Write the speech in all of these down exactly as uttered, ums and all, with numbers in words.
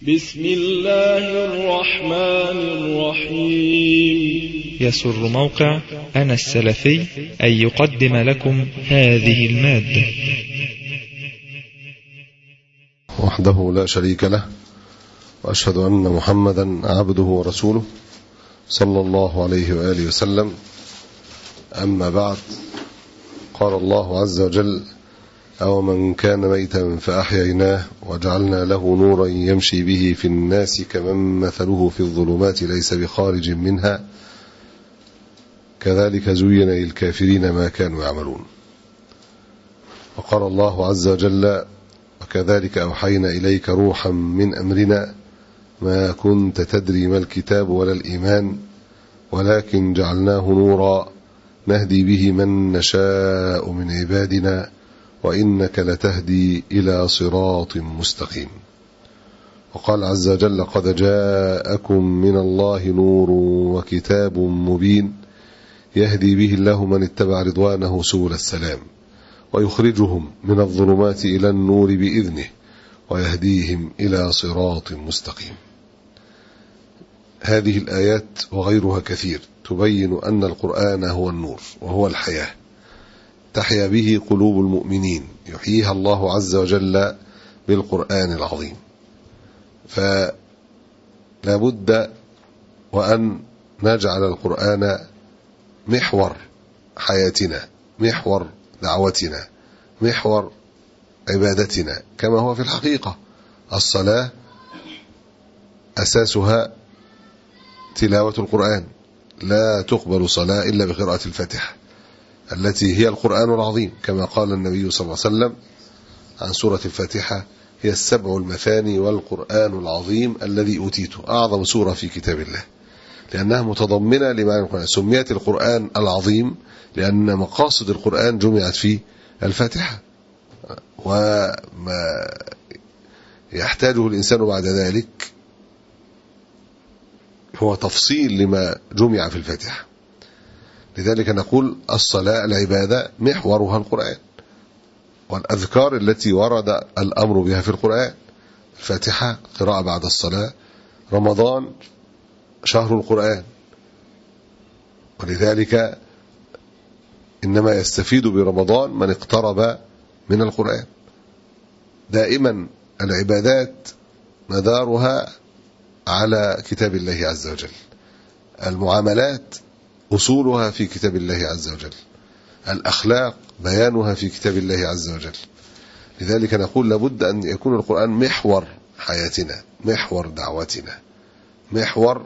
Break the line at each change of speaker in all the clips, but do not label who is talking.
بسم الله الرحمن الرحيم.
يسر موقع أنا السلفي أن يقدم لكم هذه المادة.
وحده لا شريك له، وأشهد أن محمدا عبده ورسوله صلى الله عليه وآله وسلم. أما بعد، قال الله عز وجل: أو من كان ميتا فأحييناه وجعلنا له نورا يمشي به في الناس كمن مثله في الظلمات ليس بخارج منها كذلك زين للكافرين ما كانوا يعملون. وقال الله عز وجل: وكذلك أوحينا إليك روحا من أمرنا ما كنت تدري ما الكتاب ولا الإيمان ولكن جعلناه نورا نهدي به من نشاء من عبادنا وإنك لتهدي إلى صراط مستقيم. وقال عز وجل: قد جاءكم من الله نور وكتاب مبين يهدي به الله من اتبع رضوانه سبل السلام ويخرجهم من الظلمات إلى النور بإذنه ويهديهم إلى صراط مستقيم. هذه الآيات وغيرها كثير تبين أن القرآن هو النور وهو الحياة، تحيا به قلوب المؤمنين، يحييها الله عز وجل بالقرآن العظيم. فلا بد وأن نجعل القرآن محور حياتنا، محور دعوتنا، محور عبادتنا، كما هو في الحقيقة. الصلاة أساسها تلاوة القرآن، لا تقبل صلاة إلا بقراءة الفاتحة التي هي القرآن العظيم، كما قال النبي صلى الله عليه وسلم عن سورة الفاتحة: هي السبع المثاني والقرآن العظيم الذي أوتيته، أعظم سورة في كتاب الله، لأنها متضمنة لمعنى القرآن. سميت القرآن العظيم لأن مقاصد القرآن جمعت في الفاتحة، وما يحتاجه الإنسان بعد ذلك هو تفصيل لما جمع في الفاتحة. لذلك نقول الصلاة العبادة محورها القرآن، والأذكار التي ورد الأمر بها في القرآن: الفاتحة قراءة بعد الصلاة، رمضان شهر القرآن، ولذلك إنما يستفيد برمضان من اقترب من القرآن. دائما العبادات مدارها على كتاب الله عز وجل، المعاملات أصولها في كتاب الله عز وجل، الأخلاق بيانها في كتاب الله عز وجل. لذلك نقول لابد أن يكون القرآن محور حياتنا، محور دعوتنا، محور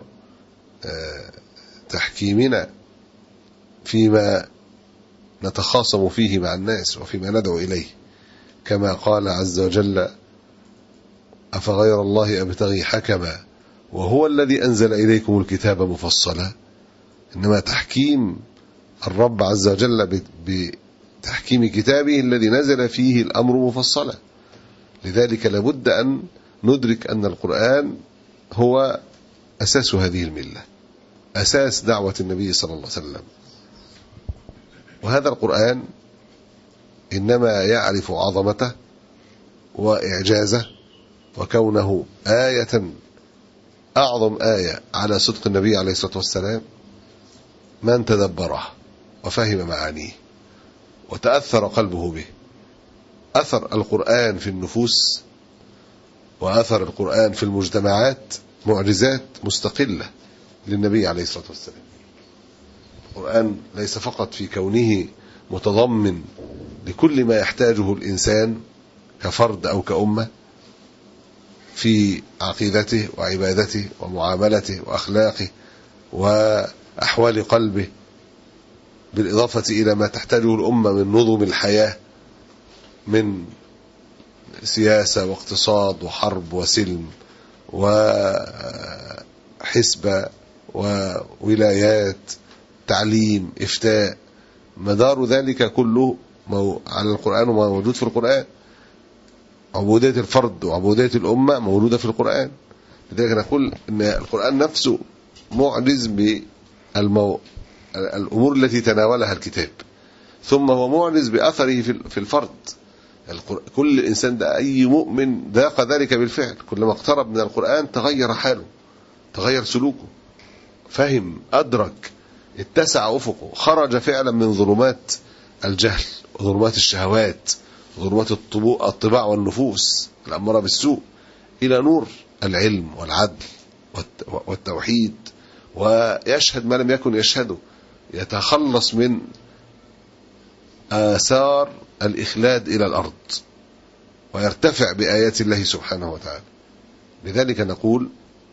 تحكيمنا فيما نتخاصم فيه مع الناس وفيما ندعو إليه، كما قال عز وجل: أفغير الله أبتغي حكما وهو الذي أنزل إليكم الكتاب مفصلا. إنما تحكيم الرب عز وجل بتحكيم كتابه الذي نزل فيه الأمر مفصلا. لذلك لابد أن ندرك أن القرآن هو أساس هذه الملة، أساس دعوة النبي صلى الله عليه وسلم. وهذا القرآن إنما يعرف عظمته وإعجازه وكونه آية، أعظم آية على صدق النبي عليه الصلاة والسلام، من تدبره وفهم معانيه وتأثر قلبه به. أثر القرآن في النفوس وأثر القرآن في المجتمعات معجزات مستقلة للنبي عليه الصلاة والسلام. القرآن ليس فقط في كونه متضمن لكل ما يحتاجه الإنسان كفرد أو كأمة في عقيدته وعبادته ومعاملته وأخلاقه وأحوال قلبه، بالإضافة إلى ما تحتاجه الأمة من نظم الحياة، من سياسة واقتصاد وحرب وسلم وحسبة وولايات، تعليم، إفتاء. مدار ذلك كله على القرآن وما موجود في القرآن. عبودية الفرد وعبودية الأمة موجودة في القرآن. لذلك نقول أن القرآن نفسه معجز بالمو... الأمور التي تناولها الكتاب، ثم هو معجز بأثره في الفرد. كل إنسان ده أي مؤمن ذاق ذلك بالفعل، كلما اقترب من القرآن تغير حاله، تغير سلوكه، فهم، أدرك، اتسع أفقه، خرج فعلا من ظلمات الجهل وظلمات الشهوات وظلمات الطباع والنفوس الأمارة بالسوء إلى نور العلم والعدل والتوحيد، ويشهد ما لم يكن يشهده، يتخلص من آثار الإخلاد إلى الأرض ويرتفع بآيات الله سبحانه وتعالى. لذلك نقول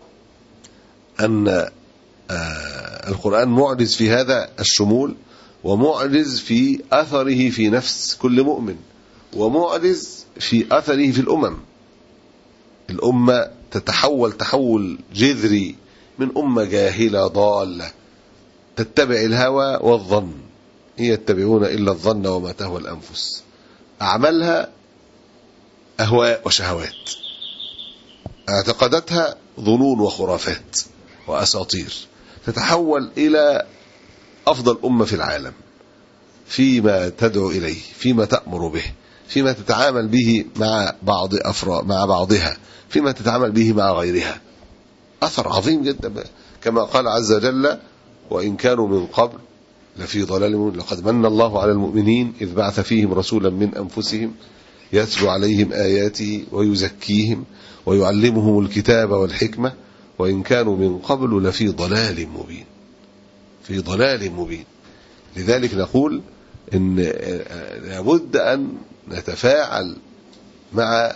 أن القرآن معجز في هذا الشمول، ومعجز في أثره في نفس كل مؤمن، ومعجز في أثره في الأمم. الأمة تتحول تحول جذري من أمة جاهلة ضالة تتبع الهوى والظن، إن يتبعون إلا الظن وما تهوى الأنفس، أعمالها أهواء وشهوات، اعتقاداتها ظنون وخرافات وأساطير، تتحول إلى أفضل أمة في العالم فيما تدعو إليه، فيما تأمر به، فيما تتعامل به مع بعض أفراد مع بعضها، فيما تتعامل به مع غيرها. أثر عظيم جدا، كما قال عز وجل: وإن كانوا من قبل لفي ضلال مبين، لقد من الله على المؤمنين إذ بعث فيهم رسولا من أنفسهم يتلو عليهم آياته ويزكيهم ويعلمهم الكتاب والحكمة وإن كانوا من قبل لفي ضلال مبين، في ضلال مبين. لذلك نقول إن لابد أن نتفاعل مع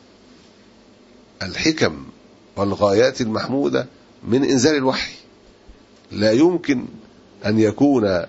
الحكم والغايات المحمودة من إنزال الوحي. لا يمكن أن يكون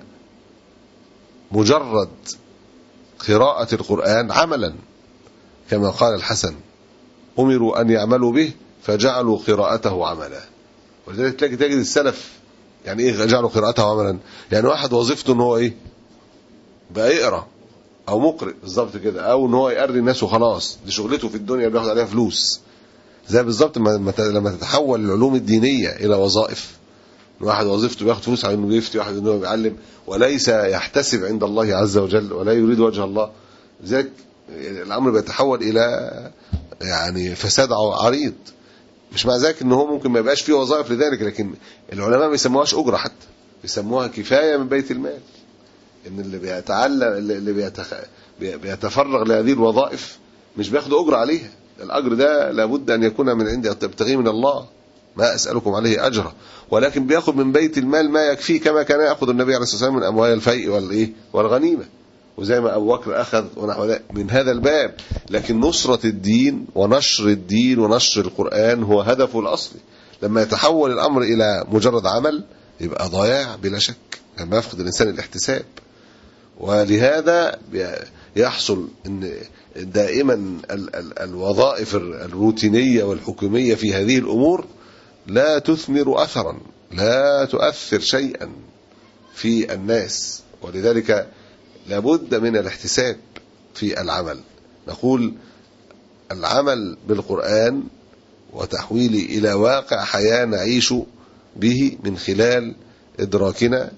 مجرد قراءة القرآن عملا، كما قال الحسن: أمروا أن يعملوا به فجعلوا قراءته عملا. ولذلك تلاقي تجد السلف يعني إيه جعلوا قراءته عملا؟ يعني واحد وظيفته إن هو إيه بقى يقرأ أو مقرئ بالظبط كده، أو إن هو يقري الناس وخلاص، دي شغلته في الدنيا بياخد عليها فلوس. زي بالظبط لما تتحول العلوم الدينية إلى وظائف، واحد وظيفته بياخد فلوس على انه يفتي، واحد انه بيعلم، وليس يحتسب عند الله عز وجل ولا يريد وجه الله. لذلك الامر بيتحول الى يعني فساد عريض. مش مع ذلك ان هو ممكن ما يبقاش فيه وظائف لذلك، لكن العلماء ما بيسموهاش اجره، حتى بيسموها كفايه من بيت المال. ان اللي بيتعلم اللي بيتخ... بيتفرغ لهذه الوظائف مش بياخد اجره عليها، الاجر ده لابد ان يكون من عند تبتغي من الله، ما أسألكم عليه أجرا، ولكن بياخد من بيت المال ما يكفيه، كما كان يأخذ النبي عليه الصلاة والسلام من أموال الفيء والإيه والغنيمة، وزي ما أبو بكر أخذ ونحو من هذا الباب. لكن نصرة الدين ونشر الدين ونشر القرآن هو هدفه الأصلي. لما يتحول الأمر إلى مجرد عمل يبقى ضياع بلا شك، لما يفقد الإنسان الاحتساب. ولهذا يحصل أن دائما ال ال الوظائف الروتينية والحكومية في هذه الأمور لا تثمر أثرا، لا تؤثر شيئا في الناس. ولذلك لابد من الاحتساب في العمل. نقول العمل بالقرآن وتحويله إلى واقع حياة نعيش به من خلال إدراكنا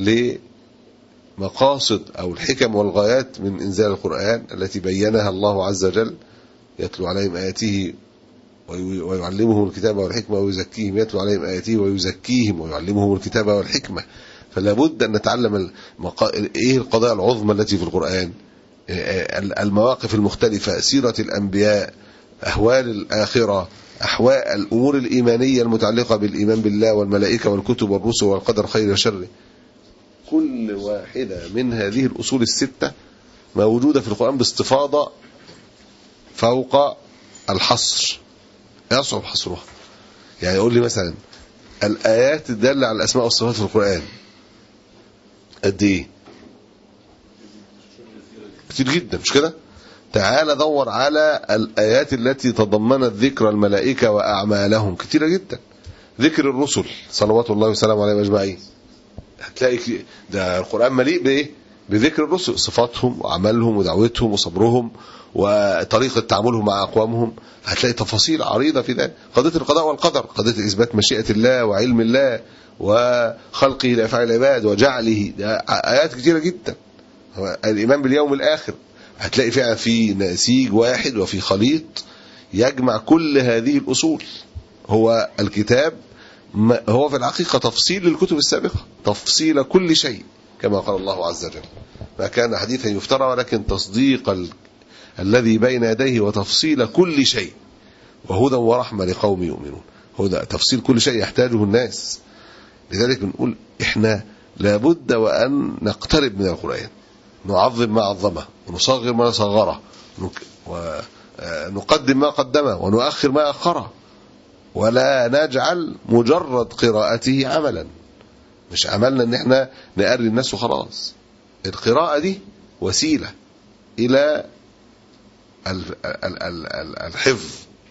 لمقاصد أو الحكم والغايات من إنزال القرآن التي بينها الله عز وجل: يتلو عليهم آياته ويعلمهم الكتاب والحكمة ويزكيهم، يتلو عليهم آياته ويزكيهم ويعلمهم الكتاب والحكمة. فلا بد أن نتعلم المقا... إيه القضايا العظمى التي في القرآن، المواقف المختلفة، سيرة الأنبياء، أحوال الآخرة، أحوال الأمور الإيمانية المتعلقة بالإيمان بالله والملائكة والكتب والرسل والقدر خير وشر. كل واحدة من هذه الأصول الستة موجودة في القرآن باستفاضة فوق الحصر، يصعب حصرها. يعني يقول لي مثلا الآيات الدالة على الأسماء والصفات في القرآن قد إيه؟ كتير جدا، مش كده؟ تعال دور على الآيات التي تضمنت ذكر الملائكة وأعمالهم، كتيرة جدا. ذكر الرسل صلوات الله وسلامه عليهم أجمعين، هتلاقي ده القرآن مليء بإيه؟ بذكر الرسل، صفاتهم وأعمالهم ودعوتهم وصبرهم وطريقة تعاملهم مع أقوامهم. هتلاقي تفاصيل عريضة في ذلك. قضية القضاء والقدر، قضية إثبات مشيئة الله وعلم الله وخلقه لأفعال العباد وجعله، ده آيات كثيرة جدا. الإيمان باليوم الآخر، هتلاقي فعلا في نسيج واحد وفي خليط يجمع كل هذه الأصول. هو الكتاب هو في الحقيقة تفصيل للكتب السابقة، تفصيل كل شيء كما قال الله عز وجل: ما كان حديثا يفترى ولكن تصديق ال... الذي بين يديه وتفصيل كل شيء وهدى ورحمة لقوم يؤمنون. هدى تفصيل كل شيء يحتاجه الناس. لذلك بنقول إحنا لابد وأن نقترب من القرآن، نعظم ما عظمه ونصغر ما صغره، ونقدم ما قدمه ونؤخر ما أخره، ولا نجعل مجرد قراءته عملا. مش عملنا ان احنا نقري الناس وخلاص. القراءة دي وسيلة الى الحفظ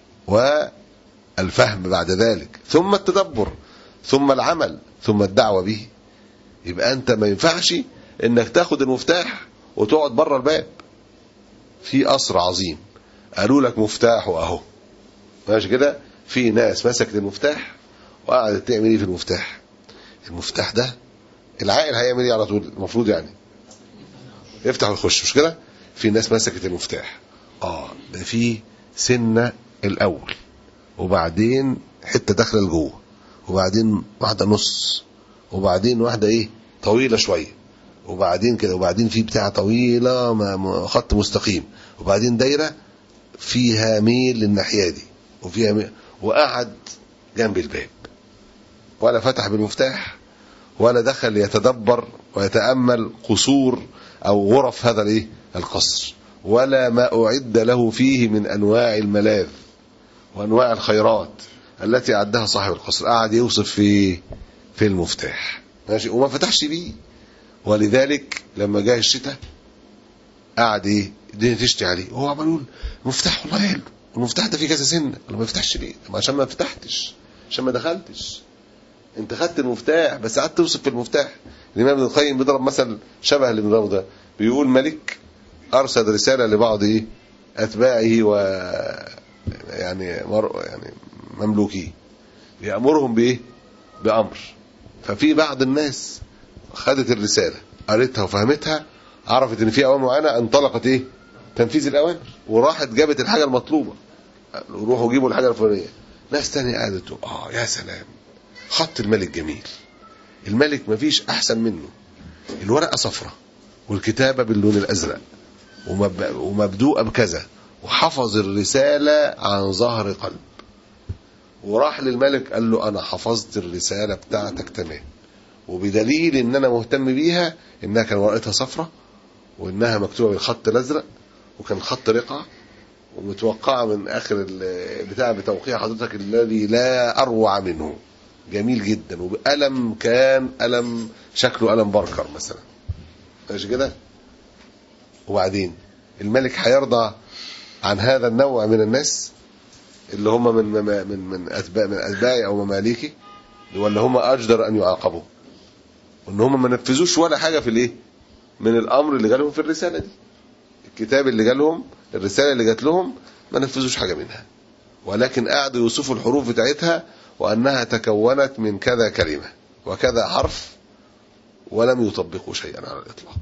والفهم بعد ذلك، ثم التدبر، ثم العمل، ثم الدعوة به. يبقى انت ما ينفعش انك تاخد المفتاح وتقعد بره الباب. في قصر عظيم قالوا لك مفتاحه اهو، ماشي كده، في ناس مسكت المفتاح وقعدت تعمل ايه في المفتاح؟ المفتاح ده العاقل هيعمل ايه على طول؟ المفروض يعني يفتح ويخش، مش كده؟ في ناس مسكت المفتاح، اه ده في سنه الاول، وبعدين حته داخله لجوه، وبعدين واحده نص، وبعدين واحده ايه طويله شويه، وبعدين كده، وبعدين في بتاعه طويله خط مستقيم، وبعدين دايره فيها ميل للناحيه دي وفيها ميل. وقعد جنب الباب ولا فتح بالمفتاح ولا دخل يتدبر ويتأمل قصور أو غرف هذا الايه القصر، ولا ما أعد له فيه من أنواع الملاذ وأنواع الخيرات التي أعدها صاحب القصر. قعد يوصف في في المفتاح، ماشي، وما فتحش بيه. ولذلك لما جاء الشتاء قعد ايه الدنيا تشتي عليه، وهو عمال يقول المفتاح والله حلو، المفتاح ده فيه كذا سنه، ولا ما فتحش ليه؟ عشان ما فتحتش، عشان ما دخلتش. انت خدت المفتاح بس قعدت توصف في المفتاح. الامام ابن القيم بيضرب مثل شبه اللي بنضربه ده، بيقول ملك ارسل رساله لبعض ايه اتباعه و يعني مر... يعني مملوكيه، يامرهم بايه بامر. ففي بعض الناس خدت الرساله قريتها وفهمتها، عرفت ان في اوامر معينه، انطلقت ايه تنفيذ الاوامر، وراحت جابت الحاجه المطلوبه. روحوا جيبوا الحاجه الفلانيه. ناس ثانيه قعدت تقول اه يا سلام، خط الملك جميل، الملك مفيش احسن منه، الورقه صفرة والكتابه باللون الازرق ومب... ومبدوءه بكذا، وحفظ الرساله عن ظهر قلب. وراح للملك قال له انا حفظت الرساله بتاعتك تمام، وبدليل ان انا مهتم بيها انها كان ورقتها صفرة وانها مكتوبه بالخط الازرق وكان خط رقعه ومتوقعه من اخر البتاع بتوقيع حضرتك الذي لا اروع منه، جميل جدا، وبقلم كان قلم شكله قلم بركر مثلا، ماشي كده. وبعدين الملك هيرضى عن هذا النوع من الناس اللي هم من من من اتباع من اتباعي او مماليكي، ولا هم اجدر ان يعاقبوا؟ وان هم ما نفذوش ولا حاجه في الايه من الامر اللي جالهم في الرساله دي، الكتاب اللي جالهم، الرساله اللي جات لهم، ما نفذوش حاجه منها، ولكن قعدوا يوصفوا الحروف بتاعتها وانها تكونت من كذا كلمه وكذا حرف، ولم يطبقوا شيئا على الاطلاق.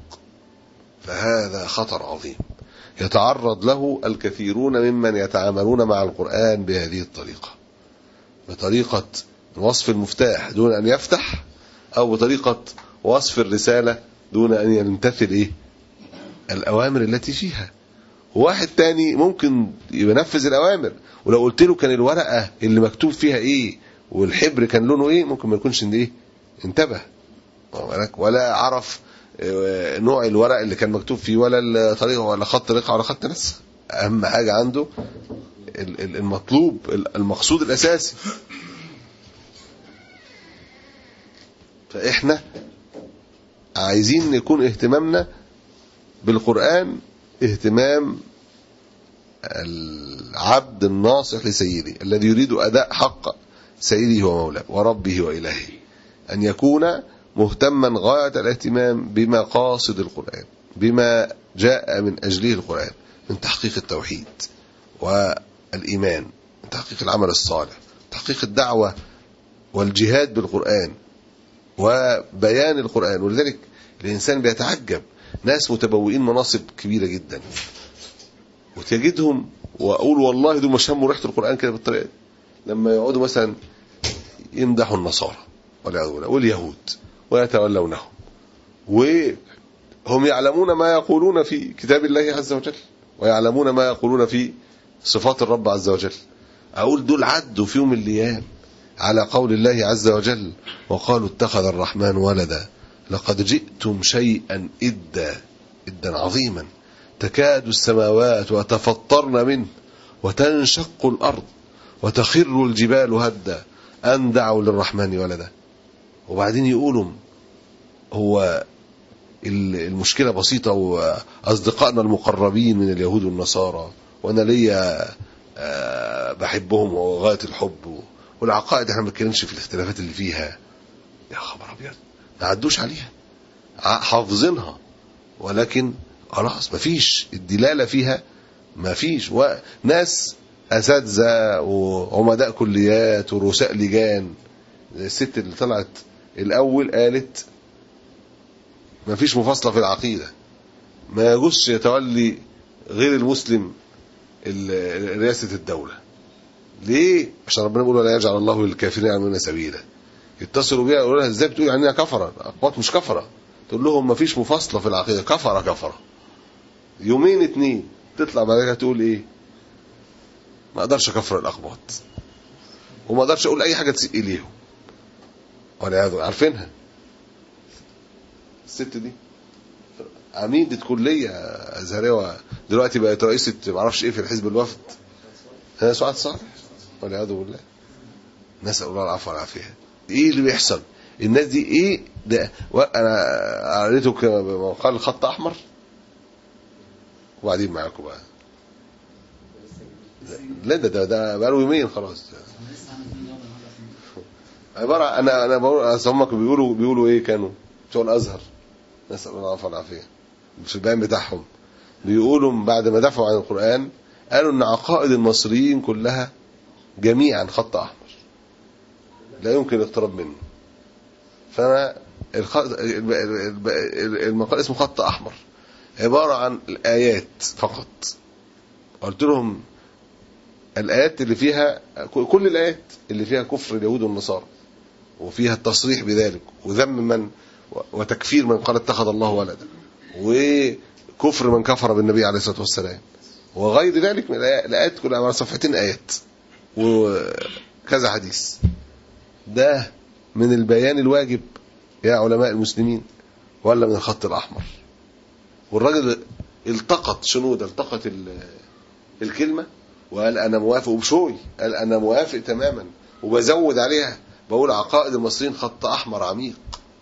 فهذا خطر عظيم يتعرض له الكثيرون ممن يتعاملون مع القرآن بهذه الطريقه، بطريقه وصف المفتاح دون ان يفتح، او بطريقه وصف الرساله دون ان يمتثل ايه الاوامر التي فيها. واحد تاني ممكن ينفذ الاوامر، ولو قلت له كان الورقه اللي مكتوب فيها ايه والحبر كان لونه ايه، ممكن ما يكونش ايه انتبه ولا عرف نوع الورق اللي كان مكتوب فيه، ولا الطريقه، ولا خط رقعه، ولا خط نسخ. اهم حاجه عنده المطلوب المقصود الاساسي. فاحنا عايزين يكون اهتمامنا بالقرآن اهتمام العبد الناصح لسيده الذي يريد أداء حق سيده ومولاه وربه وإلهه، أن يكون مهتما غاية الاهتمام بمقاصد القرآن، بما جاء من أجله القرآن من تحقيق التوحيد والإيمان، من تحقيق العمل الصالح، تحقيق الدعوة والجهاد بالقرآن وبيان القرآن. ولذلك الإنسان بيتعجب ناس متبوئين مناصب كبيرة جدا، وتجدهم وأقول والله دول مش هموا ريحة القرآن كده بالطريقة دي، لما يقعدوا مثلا يمدحوا النصارى واليهود ويتولونهم، وهم يعلمون ما يقولون في كتاب الله عز وجل ويعلمون ما يقولون في صفات الرب عز وجل. أقول دول عدوا في يوم الأيام على قول الله عز وجل وقالوا اتخذ الرحمن ولدا لقد جئتم شيئا إدا إدا عظيما تكاد السماوات وتفطرن منه وتنشق الأرض وتخر الجبال هدا أن دعوا للرحمن ولدا. وبعدين يقولوا هو المشكلة بسيطة، وأصدقائنا المقربين من اليهود والنصارى وأنا ليا بحبهم وغاية الحب، والعقائد احنا ما بنتكلمش في الاختلافات اللي فيها، يا خبر ابيض ما عدوش عليها، حافظينها، ولكن خلاص ما فيش الدلالة فيها، ما فيش. وناس أساتذة وعمداء كليات ورؤساء لجان، الست اللي طلعت الأول قالت ما فيش مفاصلة في العقيدة، ما يجوزش يتولي غير المسلم رئاسة الدولة. ليه؟ عشان ربنا بيقول ولا يجعل الله للكافرين على سبيلا. يتصلوا بيها يقولوا لها ازاي بتقول عننا كفرة؟ اقوات مش كفرة. تقول لهم ما فيش مفاصلة في العقيدة، كفرة كفرة. يومين اتنين تطلع بعد كده تقول ايه؟ ما اقدرش اكفر الاقباط وما اقدرش اقول اي حاجة تسيء اليهم. ولا عارفينها الست دي عميدة كلية أزهرية، دلوقتي بقت رئيسة معرفش ايه في الحزب الوفد، هي سعاد صالح والعياذ بالله، نسأل الله العفو والعافية. ايه اللي بيحصل؟ الناس دي ايه ده؟ انا قريته قال خط احمر وبعدين معاكم بقى. لا ده ده ده بقاله يومين خلاص. عبارة انا انا بقول هم بيقولوا بيقولوا ايه كانوا بتوع الازهر، نسأل الله العفو والعافية، في البيان بتاعهم بيقولوا بعد ما دافعوا عن القرآن قالوا ان عقائد المصريين كلها جميعا خط احمر لا يمكن الاقتراب منه. فانا المقال اسمه خط احمر، عبارة عن الايات فقط. قلت لهم الايات اللي فيها كل الايات اللي فيها كفر اليهود والنصارى وفيها التصريح بذلك وذم من وتكفير من قال اتخذ الله ولدا وكفر من كفر بالنبي عليه الصلاة والسلام وغير ذلك من الآيات كلها على صفحتين آيات وكذا حديث. ده من البيان الواجب يا علماء المسلمين ولا من الخط الأحمر؟ والراجل التقط شنود التقط الكلمة وقال أنا موافق، وبشوي قال أنا موافق تماما، وبزود عليها بقول عقائد المصريين خط أحمر عميق.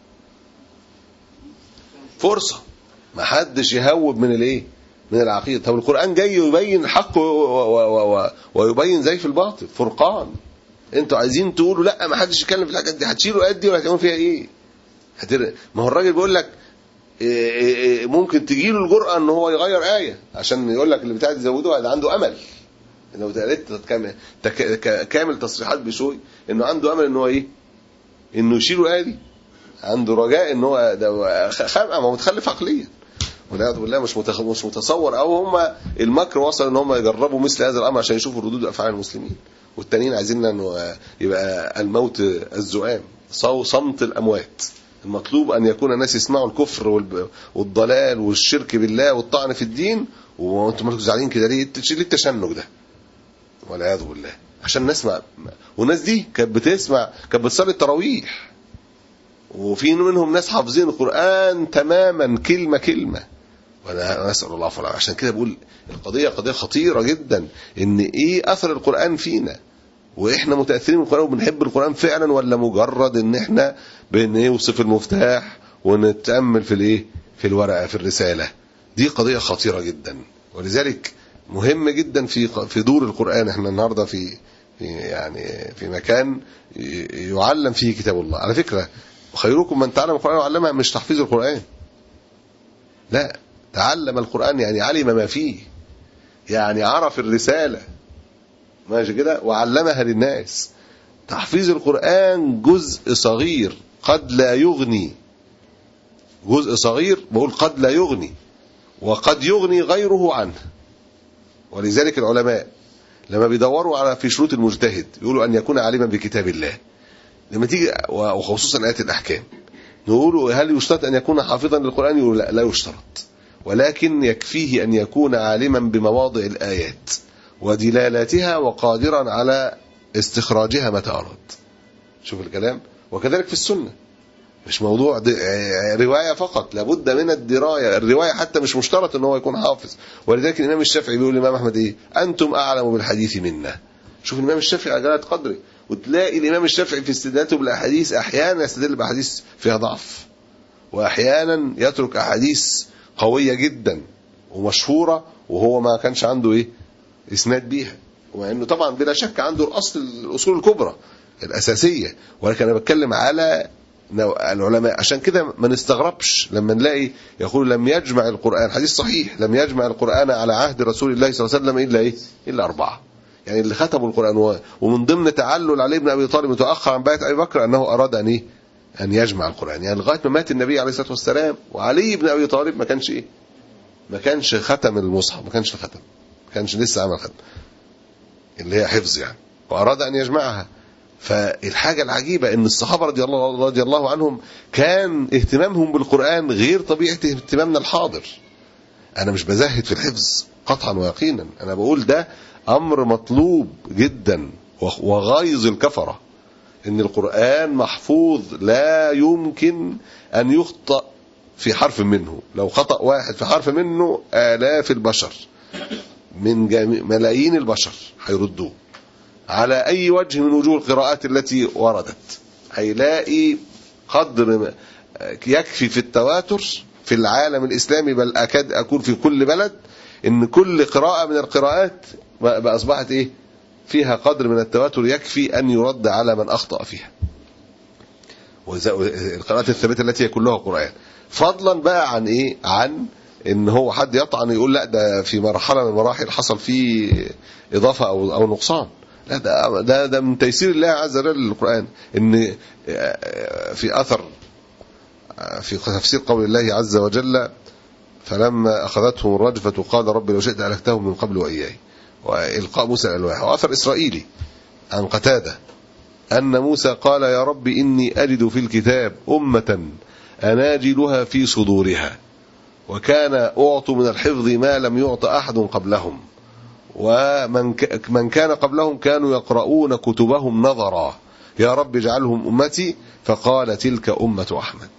فرصة ما حدش يهوب من الايه من العقيدة. طب القرآن جاي يبين الحق ويبين زي في الباطل، فرقان. انتوا عايزين تقولوا لا ما حدش يتكلم في الحاجات دي، هتشيلوا الايات دي ولا هتعملوا فيها ايه؟ هتر... ما هو الراجل بيقول لك ممكن تجي له الجرأة ان هو يغير آية عشان يقول لك اللي بتاع يزودوها، ده عنده امل. لو قريت كامل تصريحات بشوي انه عنده امل ان هو ايه انه يشيلوا الآية دي، عنده رجاء ان هو ده خامع، ما متخلف عقليا والعياذ بالله، مش مش متصور. او هم المكر وصل ان هم يجربوا مثل هذا الامر عشان يشوفوا ردود افعال المسلمين، والتانيين عايزين انه يبقى الموت الزؤام، صمت الاموات. المطلوب ان يكون الناس يسمعوا الكفر والضلال والشرك بالله والطعن في الدين، وانتم مالكم زعلانين كده ليه؟ ليه التشنج ده؟ والعياذ بالله، عشان نسمع. والناس دي كانت بتسمع، كانت بتصلي التراويح، وفي منهم ناس حافظين القرآن تماما كلمة كلمة، وانا اسال الله العافيه. عشان كده بقول القضيه قضيه خطيره جدا، ان ايه اثر القرآن فينا، واحنا متاثرين بالقرآن وبنحب القرآن فعلا، ولا مجرد ان احنا بنوصف المفتاح ونتامل في الايه في الورقه في الرساله. دي قضيه خطيره جدا، ولذلك مهم جدا في في دور القرآن. احنا النهارده في يعني في مكان يعلم فيه كتاب الله. على فكره خيركم من تعلم القرآن وعلمه، مش تحفيظ القرآن، لا، تعلم القرآن يعني علم ما فيه، يعني عرف الرسالة ماشي كده وعلمها للناس. تحفيظ القرآن جزء صغير قد لا يغني جزء صغير بقول قد لا يغني وقد يغني غيره عنه. ولذلك العلماء لما بيدوروا على في شروط المجتهد يقولوا أن يكون عالما بكتاب الله. لما تيجي وخصوصا آيات الأحكام نقولوا هل يشترط أن يكون حافظا للقرآن؟ يقولوا لا, لا يشترط، ولكن يكفيه أن يكون عالما بمواضع الآيات ودلالاتها وقادرا على استخراجها متى أراد. شوف الكلام. وكذلك في السنة مش موضوع رواية فقط، لابد من الدراية. الرواية حتى مش مشترط ان هو يكون حافظ. ولذلك الإمام الشافعي بيقول للإمام أحمد إيه؟ أنتم أعلم بالحديث منا. شوف الإمام الشافعي على جلالة قدره، وتلاقي الإمام الشافعي في استدلاله بالأحاديث أحيانا يستدل بأحاديث فيها ضعف، وأحيانا يترك أحاديث قوية جدا ومشهورة وهو ما كانش عنده إيه؟ إسناد بيها، وإنه طبعا بلا شك عنده الأصل الأصول الكبرى الأساسية. ولكن أنا بتكلم على العلماء. عشان كده ما نستغربش لما نلاقي يقول لم يجمع القرآن، حديث صحيح، لم يجمع القرآن على عهد رسول الله صلى الله عليه وسلم إلا إيه؟ إلا أربعة. يعني اللي ختموا القرآن. ومن ضمن تعلل علي بن أبي طالب متأخر عن بيعة أبي بكر أنه أراد أن إيه؟ أن يجمع القرآن. يعني لغاية ما مات النبي عليه الصلاة والسلام وعلي بن أبي طالب ما كانش إيه؟ ما كانش ختم المصحف، ما كانش ختم، ما كانش لسه عمل ختم اللي هي حفظ يعني، وأراد أن يجمعها. فالحاجة العجيبة ان الصحابة رضي الله, رضي الله عنهم كان اهتمامهم بالقرآن غير طبيعة اهتمامنا الحاضر. انا مش بزهد في الحفظ قطعا ويقينا، انا بقول ده امر مطلوب جدا وغايظ الكفرة، ان القرآن محفوظ لا يمكن ان يخطأ في حرف منه. لو خطأ واحد في حرف منه آلاف البشر من ملايين البشر هيردوه على أي وجه من وجوه القراءات التي وردت. هيلاقي قدر يكفي في التواتر في العالم الإسلامي، بل أكاد أكون في كل بلد، إن كل قراءة من القراءات أصبحت إيه؟ فيها قدر من التواتر يكفي أن يرد على من أخطأ فيها. القراءات الثابتة التي هي كلها قرآن، فضلا بقى عن إيه؟ عن إن هو حد يطعن يقول لا ده في مرحلة من المراحل حصل فيه إضافة أو أو نقصان. لا ده ده ده من تيسير الله عز وجل للقرآن. ان في اثر في تفسير قول الله عز وجل فلما اخذتهم الرجفة قال رب لو شئت اهلكتهم من قبل واياي، والقاء موسى الالواح. واثر اسرائيلي عن قتادة ان موسى قال يا رب اني اجد في الكتاب امة اناجلها في صدورها وكان اعطوا من الحفظ ما لم يعط احد قبلهم ومن من كان قبلهم كانوا يقرؤون كتبهم نظرا يا رب اجعلهم أمتي فقال تلك أمة أحمد.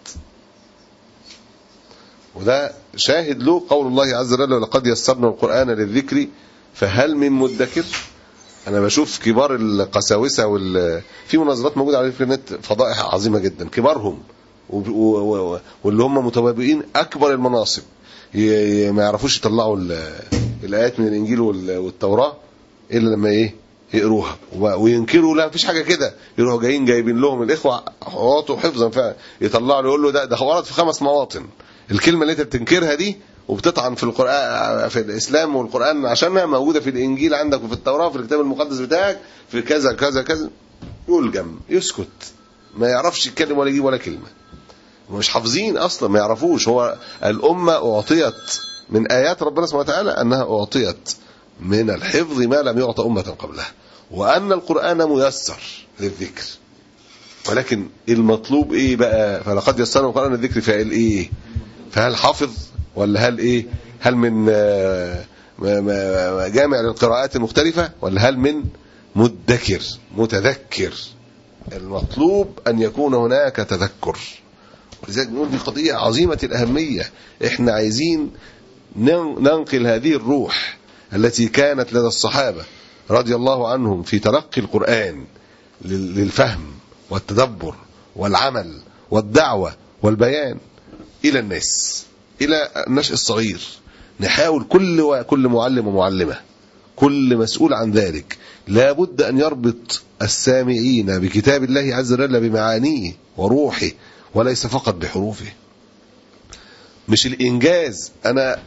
وده شاهد له قول الله عز وجل ولقد يسرنا القرآن للذكر فهل من مدكر. أنا بشوف كبار القساوسة وال... في مناظرات موجودة على الإنترنت فضائح عظيمة جدا، كبارهم واللي هم متبابئين أكبر المناصب ما يعرفوش يطلعوا الآيات من الإنجيل والتوراة إلا لما إيه يقروها وينكروا لا مفيش حاجة كده. يروحوا جايين جايبين لهم الإخوة عواطوا حفظا فعلا يطلعوا يقول له ده ده ورد في خمس مواطن الكلمة اللي أنت بتنكرها دي وبتطعن في القرآن في الإسلام والقرآن عشانها موجودة في الإنجيل عندك وفي التوراة وفي الكتاب المقدس بتاعك في كذا كذا كذا. يلجم يسكت ما يعرفش يتكلم ولا يجيب ولا كلمة، مش حافظين أصلا ما يعرفوش. هو الأمة أعطيت من آيات ربنا سبحانه وتعالى أنها أعطيت من الحفظ ما لم يعطى أمة قبلها، وأن القرآن ميسر للذكر. ولكن المطلوب إيه بقى؟ فلقد يسرنا القرآن للذكر فهل إيه؟ فهل حافظ ولا هل إيه؟ هل من جامع للقراءات المختلفة ولا هل من مدكر متذكر؟ المطلوب أن يكون هناك تذكر. ولذلك نقول دي قضية عظيمة الأهمية. إحنا عايزين ننقل هذه الروح التي كانت لدى الصحابة رضي الله عنهم في تلقي القرآن للفهم والتدبر والعمل والدعوة والبيان إلى الناس، إلى النشء الصغير. نحاول كل كل معلم ومعلمة كل مسؤول عن ذلك لابد أن يربط السامعين بكتاب الله عز وجل بمعانيه وروحه وليس فقط بحروفه. مش الإنجاز. أنا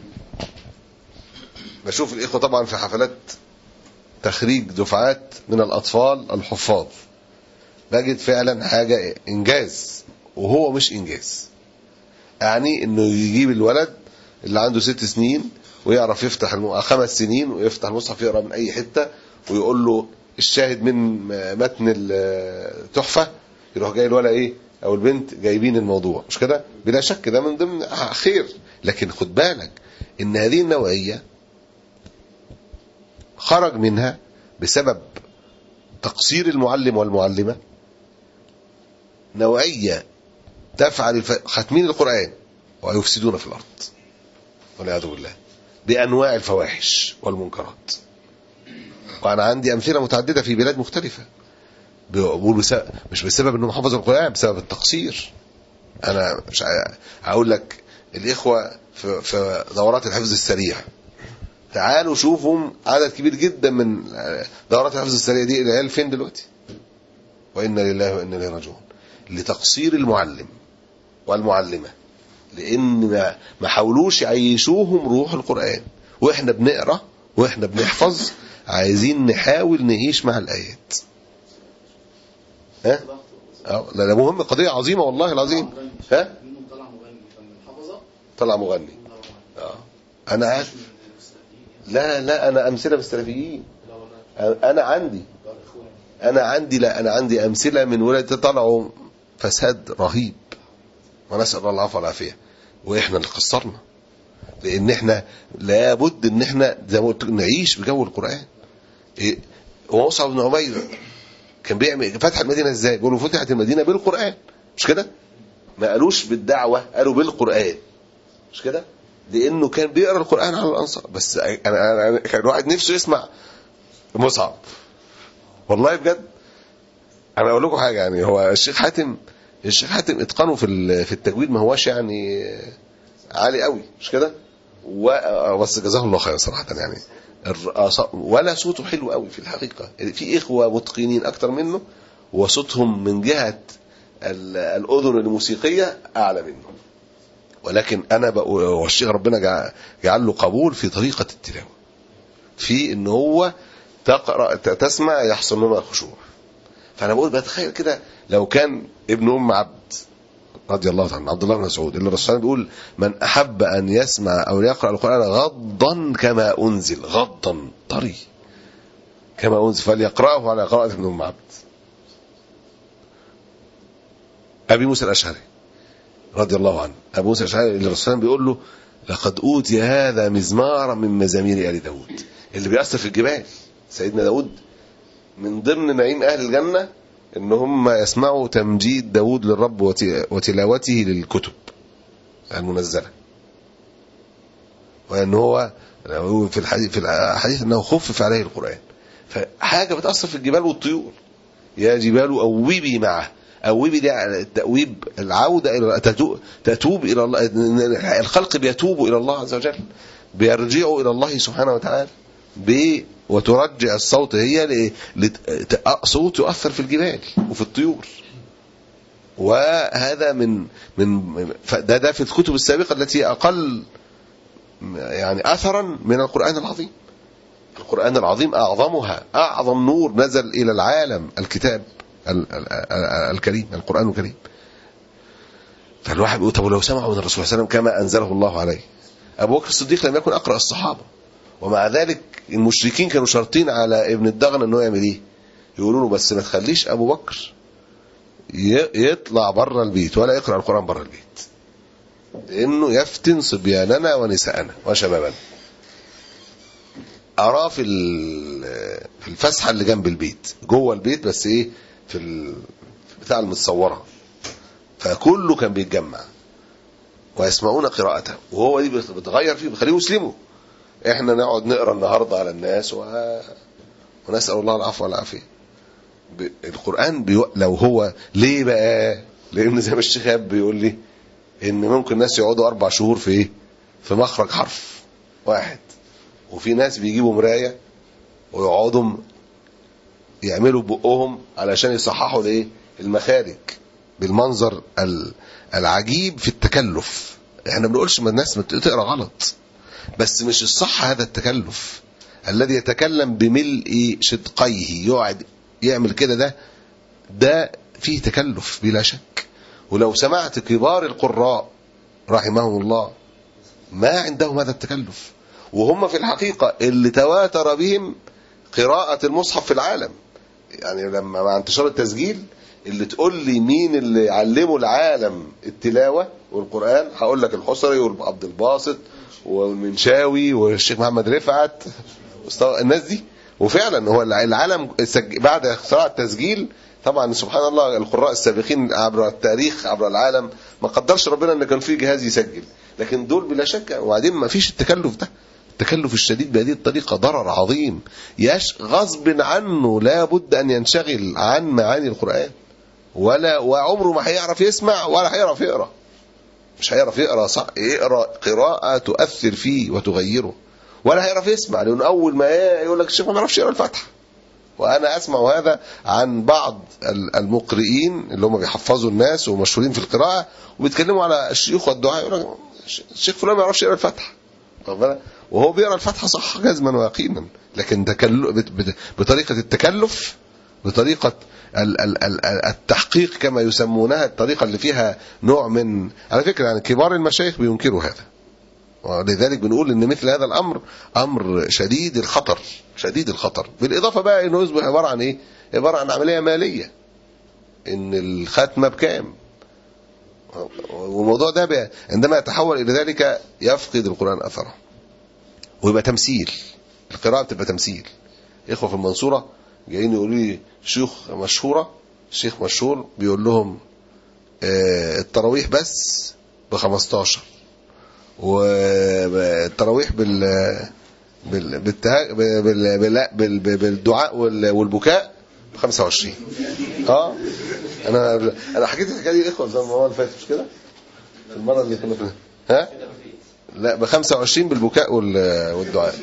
بشوف الإخوة طبعا في حفلات تخريج دفعات من الأطفال الحفاظ بجد فعلا حاجة إنجاز وهو مش إنجاز. يعني انه يجيب الولد اللي عنده ست سنين ويعرف يفتح الم... خمس سنين ويفتح المصحف يقرا من اي حته ويقول له الشاهد من متن التحفه، يروح جاي الولد ايه او البنت جايبين الموضوع، مش كده؟ بلا شك ده من ضمن خير. لكن خد بالك ان هذه النوعيه خرج منها بسبب تقصير المعلم والمعلمه نوعيه تفعل الف... ختمين القرآن ويفسدون في الأرض والعياذ بالله بأنواع الفواحش والمنكرات. وأنا عندي أمثلة متعددة في بلاد مختلفة، بقول بسبب مش بسبب أنهم حفظوا القرآن، بسبب التقصير. أنا مش هقول لك الإخوة في... في دورات الحفظ السريع، تعالوا شوفوا عدد كبير جدا من دورات الحفظ السريع دي، العيال فين دلوقتي؟ وإنا لله وإنا إليه راجعون، لتقصير المعلم والمعلمة، لأن ما حاولوش يعيشوهم روح القرآن. وإحنا بنقرأ وإحنا بنحفظ عايزين نحاول نعيش مع الآيات. ها؟ اه لا لا مهم، قضية عظيمة والله العظيم. ها؟ طلع مغني. اه أنا عارف. لا لا أنا أمثلة بالسلفيين. أنا عندي أنا عندي لا أنا عندي أمثلة من ولاد طلعوا فساد رهيب، ونسأل الله العفو والعافية، واحنا اللي قصرنا. لان احنا لابد ان احنا زي ما قلت نعيش بجو القرآن. إيه؟ ومصعب بن عمير كان بيعمل فتح المدينة ازاي؟ بيقولوا فتحت المدينة بالقرآن، مش كده؟ ما قالوش بالدعوة، قالوا بالقرآن، مش كده؟ لانه كان بيقرأ القرآن على الانصار. بس انا انا كان الواحد نفسه يسمع مصعب والله بجد. انا اقول لكم حاجة، يعني هو الشيخ حاتم الشيخ حاتم اتقانه في في التجويد ما هواش يعني عالي قوي، مش كده؟ بس جزاه الله خير صراحه، يعني ولا صوته حلو قوي في الحقيقه. في اخوه متقنين اكتر منه وصوتهم من جهه الاذن الموسيقيه اعلى منه، ولكن انا بقول والشيخ ربنا جعل له قبول في طريقه التلاوه، في ان هو تقرا تسمع يحصل لنا الخشوع. فانا بقول بتخيل كده لو كان ابن ام عبد رضي الله عنه عبد الله بن مسعود اللي الرسول بيقول من احب ان يسمع او يقرا القران غضا كما انزل، غضا طري كما انزل، فليقراه على قراءه ابن ام عبد. ابي موسى الاشعري رضي الله عنه، ابو موسى الاشعري اللي الرسول بيقول له لقد اوتي هذا مزمارا من مزامير ال داود، اللي بيأثر في الجبال. سيدنا داود من ضمن نعيم أهل الجنة إن هم يسمعوا تمجيد داود للرب وتلاوته للكتب المنزلة، وأن هو في الحديث في الحديث أنه خفف عليه القرآن. فحاجة بتأثر في الجبال والطيور. يا جبال أوبي معه، أوبي ده التأويب العودة إلى تتوب إلى الله. الخلق بيتوبوا إلى الله عز وجل، بيرجعوا إلى الله سبحانه وتعالى ب وترجع الصوت هي صوت يؤثر في الجبال وفي الطيور. وهذا من من ده, ده في الكتب السابقة التي أقل يعني أثرا من القرآن العظيم. القرآن العظيم أعظمها، أعظم نور نزل إلى العالم الكتاب الكريم، القرآن الكريم. فالواحد بيقول طب لو سمعوا من الرسول صلى الله عليه وسلم كما أنزله الله عليه. أبو بكر الصديق لم يكن أقرأ الصحابة، ومع ذلك المشركين كانوا شرطين على ابن الدغن انه يعمل ايه؟ يقولوا له بس ما تخليش ابو بكر يطلع بره البيت ولا يقرأ القرآن بره البيت، لانه يفتن صبياننا ونساءنا وشبابنا. اراه في في الفسحه اللي جنب البيت، جوه البيت بس ايه في بتاع المتصوره، فكله كان بيتجمع ويسمعون قراءته، وهو دي بتغير فيه بيخليه يسلموا. احنا نقعد نقرا النهارده على الناس و... ونسال الله العفو والعافيه. ب... القران بي... لو هو ليه بقى؟ لان زي ما الشيخ بيقول لي ان ممكن ناس يقعدوا اربع شهور في ايه؟ في مخرج حرف واحد، وفي ناس بيجيبوا مرايه ويقعدوا يعملوا بقهم علشان يصححوا الايه؟ المخارج بالمنظر العجيب في التكلف. احنا بنقولش ما الناس تقرا غلط، بس مش الصح هذا التكلف الذي يتكلم بملء شدقيه، يقعد يعمل كده، ده ده فيه تكلف بلا شك. ولو سمعت كبار القراء رحمهم الله ما عندهم هذا التكلف، وهم في الحقيقة اللي تواتر بهم قراءة المصحف في العالم. يعني لما مع انتشار التسجيل اللي تقول لي مين اللي علموا العالم التلاوة والقرآن، هقول لك الحصري وعبد الباسط والمنشاوي والشيخ محمد رفعت الناس دي. وفعلا هو العالم بعد اختراع التسجيل طبعا سبحان الله القراء السابقين عبر التاريخ عبر العالم ما قدرش ربنا ان كان في جهاز يسجل، لكن دول بلا شك. وبعدين ما فيش التكلف ده، التكلف الشديد بهذه الطريقة ضرر عظيم، يش غصب عنه لا بد أن ينشغل عن معاني القرآن، ولا وعمره ما هيعرف يسمع ولا هيعرف يقرأ. مش هيعرف يقرأ صح يقرأ قراءة تؤثر فيه وتغيره، ولا هيعرف يسمع، لأنه أول ما يقول لك الشيخ ما يعرفش يقرأ الفاتحة. وأنا أسمع هذا عن بعض المقرئين اللي هم بيحفظوا الناس ومشهورين في القراءة وبيتكلموا على الشيوخ والدعاء، يقول لك الشيخ فلان ما يعرفش يقرأ الفاتحة، وهو بيقرأ الفاتحة صح جزما ويقينا، لكن بطريقة التكلف، بطريقة التحقيق كما يسمونها، الطريقة اللي فيها نوع من، على فكرة يعني كبار المشايخ بينكروا هذا، ولذلك بنقول ان مثل هذا الامر امر شديد الخطر، شديد الخطر. بالاضافة بقى انه يصبح عبارة عن ايه؟ عبارة عن عملية مالية، ان الختمة بكام، والموضوع ده بقى عندما يتحول الى ذلك يفقد القرآن اثره ويبقى تمثيل. القراءة بتبقى تمثيل. اخوة في المنصورة جايين يقولوا لي شيوخ مشهورة، شيخ مشهور بيقول لهم اه التراويح بس بخمستاشر، والتراويح بال بال بال بالدعاء والبكاء بخمسة وعشرين. اه انا انا حكيت الحكايه دي اخوة زي المره اللي فاتت مش كده؟ في المره اللي كنا فيها ها لا ب خمسة وعشرين بالبكاء والدعاء.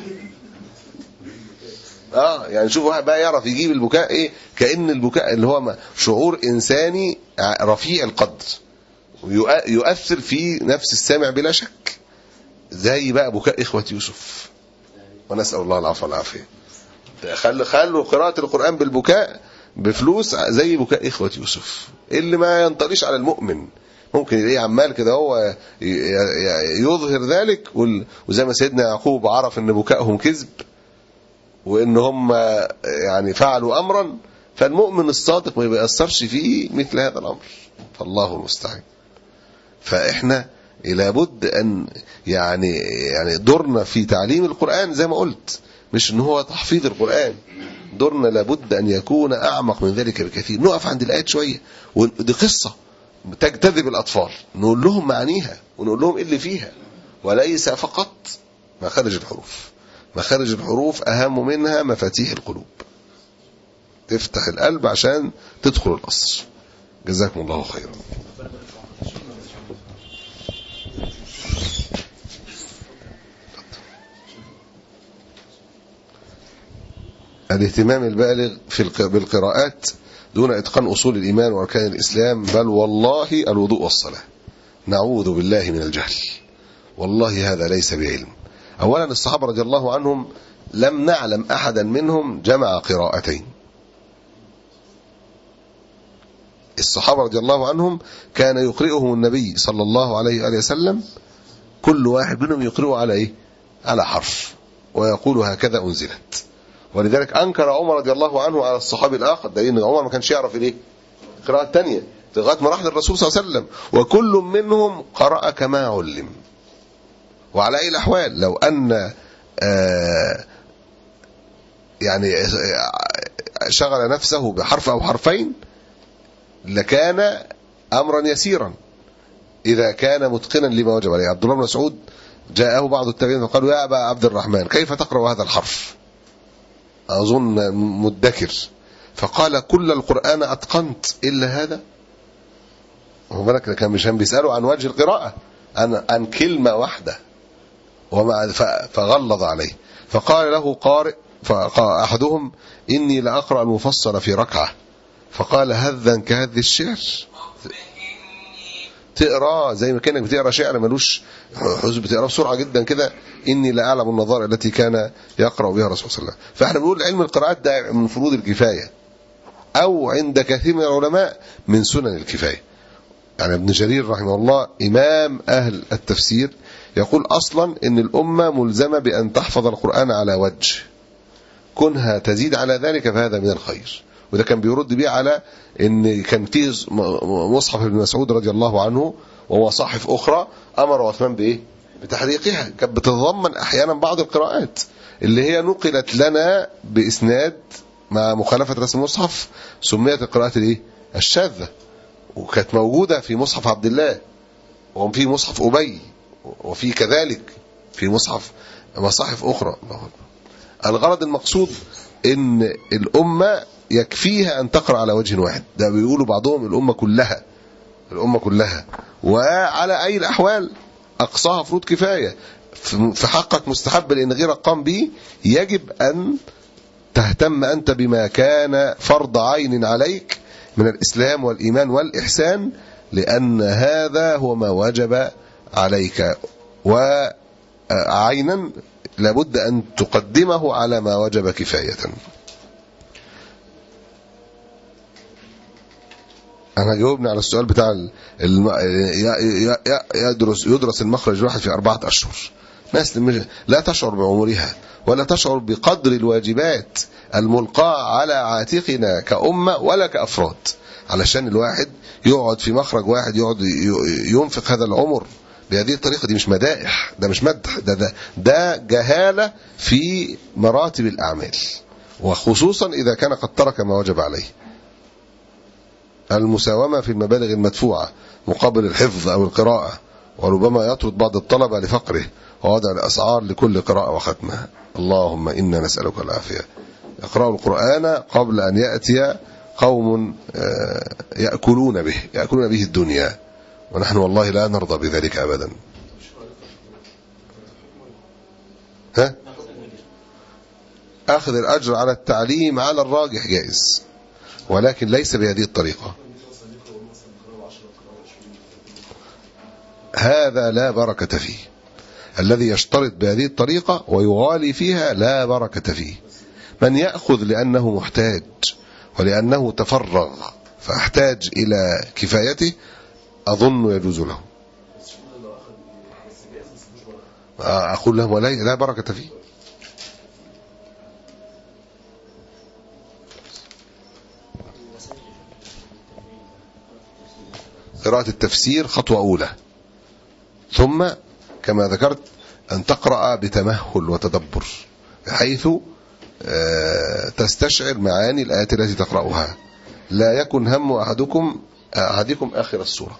اه يعني شوف واحد بقى يعرف يجيب البكاء ايه، كأن البكاء اللي هو شعور انساني رفيع القدر ويؤثر في نفس السامع بلا شك، زي بقى بكاء اخوة يوسف، ونسأل الله العفو والعافية. خلوا خلوا قراءة القرآن بالبكاء بفلوس زي بكاء اخوة يوسف اللي ما ينطليش على المؤمن، ممكن يلاقيه عمال كده هو يظهر ذلك، وزي ما سيدنا يعقوب عرف ان بكائهم كذب وان هم يعني فعلوا امرا، فالمؤمن الصادق ما بيأثرش فيه مثل هذا الامر، فالله المستعان. فاحنا لابد ان يعني يعني دورنا في تعليم القرآن زي ما قلت مش ان هو تحفيظ القرآن، دورنا لابد ان يكون اعمق من ذلك بكثير. نقف عند الايات شويه، ودي قصه تجتذب الأطفال، نقول لهم معانيها ونقول لهم إيه اللي فيها، وليس فقط مخارج الحروف. مخارج الحروف أهم منها مفاتيح القلوب، تفتح القلب عشان تدخل القصر. جزاكم الله خيرا. الاهتمام البالغ في بالقراءات دون إتقان أصول الإيمان وأركان الإسلام، بل والله الوضوء والصلاة. نعوذ بالله من الجهل، والله هذا ليس بعلم. أولا الصحابة رضي الله عنهم لم نعلم أحدا منهم جمع قراءتين. الصحابة رضي الله عنهم كان يقرئهم النبي صلى الله عليه وآله وسلم، كل واحد منهم يقرئه على إيه؟ على حرف، ويقول هكذا أنزلت. ولذلك أنكر عمر رضي الله عنه على الصحابي الآخر، دليل أن عمر ما كانش يعرف إيه القراءة الثانية لغاية ما راح للرسول صلى الله عليه وسلم، وكل منهم قرأ كما علم. وعلى أي الأحوال لو أن آه يعني شغل نفسه بحرف أو حرفين لكان أمرا يسيرا إذا كان متقنا لما وجب عليه. عبد الله بن مسعود جاءه بعض التابعين وقالوا يا أبا عبد الرحمن كيف تقرأ هذا الحرف؟ أظن مدكر. فقال كل القرآن أتقنت إلا هذا. وهو بالك كان مش هم بيسألوا عن وجه القراءة، عن, عن كلمة واحدة، ومع فغلظ عليه. فقال له قارئ فقال أحدهم إني لأقرأ المفصل في ركعة، فقال هذا كهذ الشعر، تقرأ زي ما كانك بتقرأ شعر ملوش حزب، بتقرأ بسرعة جدا كده. إني لا أعلم النظائر التي كان يقرأ بها الرسول صلى الله عليه وسلم. فإحنا بنقول علم القراءات ده من فروض الكفاية، أو عند كثير من العلماء من سنن الكفاية. يعني ابن جرير رحمه الله إمام أهل التفسير يقول أصلا إن الأمة ملزمة بأن تحفظ القرآن على وجه، كونها تزيد على ذلك فهذا من الخير. وده كان بيرد بيه على إن كان فيه مصحف ابن مسعود رضي الله عنه ومصاحف أخرى أمر عثمان بإيه؟ بتحريقها. كانت بتتضمن أحيانا بعض القراءات اللي هي نقلت لنا بإسناد مع مخالفة رسم المصحف، سميت القراءات الإيه؟ الشاذة، وكانت موجودة في مصحف عبد الله وفي مصحف أبي وفي كذلك في مصحف مصاحف أخرى. الغرض المقصود إن الأمة يكفيها أن تقرأ على وجه واحد، ده بيقولوا بعضهم الأمة كلها الأمة كلها وعلى أي الأحوال أقصاها فروض كفاية. في حقك مستحب لأن غيرك قام به، يجب أن تهتم أنت بما كان فرض عين عليك من الإسلام والإيمان والإحسان، لأن هذا هو ما وجب عليك، وعينا لابد أن تقدمه على ما وجب كفاية. أنا جاوبني على السؤال بتاع الم... يدرس يدرس المخرج الواحد في أربعة أشهر. ناس لا تشعر بعمرها ولا تشعر بقدر الواجبات الملقاة على عاتقنا كأمة ولا كأفراد، علشان الواحد يقعد في مخرج واحد يقعد ينفق هذا العمر بهذه الطريقة. دي مش مدائح، ده مش مدح، ده, ده, ده جهالة في مراتب الأعمال، وخصوصا إذا كان قد ترك ما وجب عليه. المساومة في المبالغ المدفوعة مقابل الحفظ أو القراءة، وربما يطرد بعض الطلبة لفقره ووضع الأسعار لكل قراءة وختمها. اللهم إنا نسألك العافية. اقرأوا القرآن قبل أن يأتي قوم يأكلون به يأكلون به الدنيا، ونحن والله لا نرضى بذلك أبدا. ها؟ أخذ الأجر على التعليم على الراجح جائز، ولكن ليس بهذه الطريقة. هذا لا بركة فيه. الذي يشترط بهذه الطريقة ويغالي فيها لا بركة فيه. من يأخذ لأنه محتاج ولأنه تفرغ فاحتاج إلى كفايته أظن يجوز له. أقول له ولا لا بركة فيه. قراءة التفسير خطوة أولى، ثم كما ذكرت أن تقرأ بتمهل وتدبر بحيث تستشعر معاني الآيات التي تقرأها. لا يكن هم أحدكم أحدكم آخر السورة.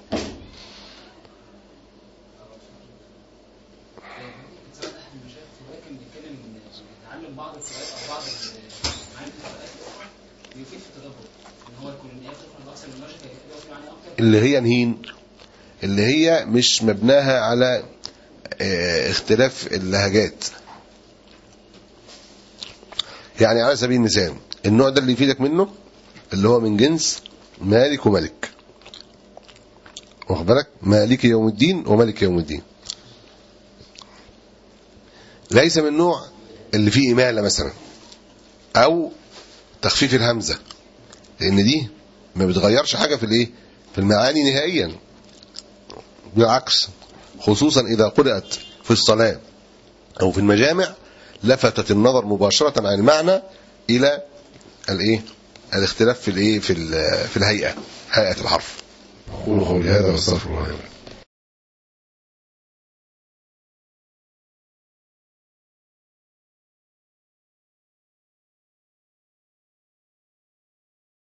اللي هي نهين، اللي هي مش مبناها على اختلاف اللهجات. يعني على سبيل المثال النوع ده اللي يفيدك منه اللي هو من جنس مالك وملك، واخد بالك؟ مالك يوم الدين وملك يوم الدين. ليس من النوع اللي فيه إمالة مثلا أو تخفيف الهمزة، لأن دي ما بتغيرش حاجة في الايه في المعاني نهائيا، بالعكس، خصوصا إذا قرأت في الصلاة أو في المجامع لفتت النظر مباشرة عن المعنى إلى الايه الاختلاف في الايه في في الهيئة، هيئة الحرف. قولوا قولي هذا واستغفر الله.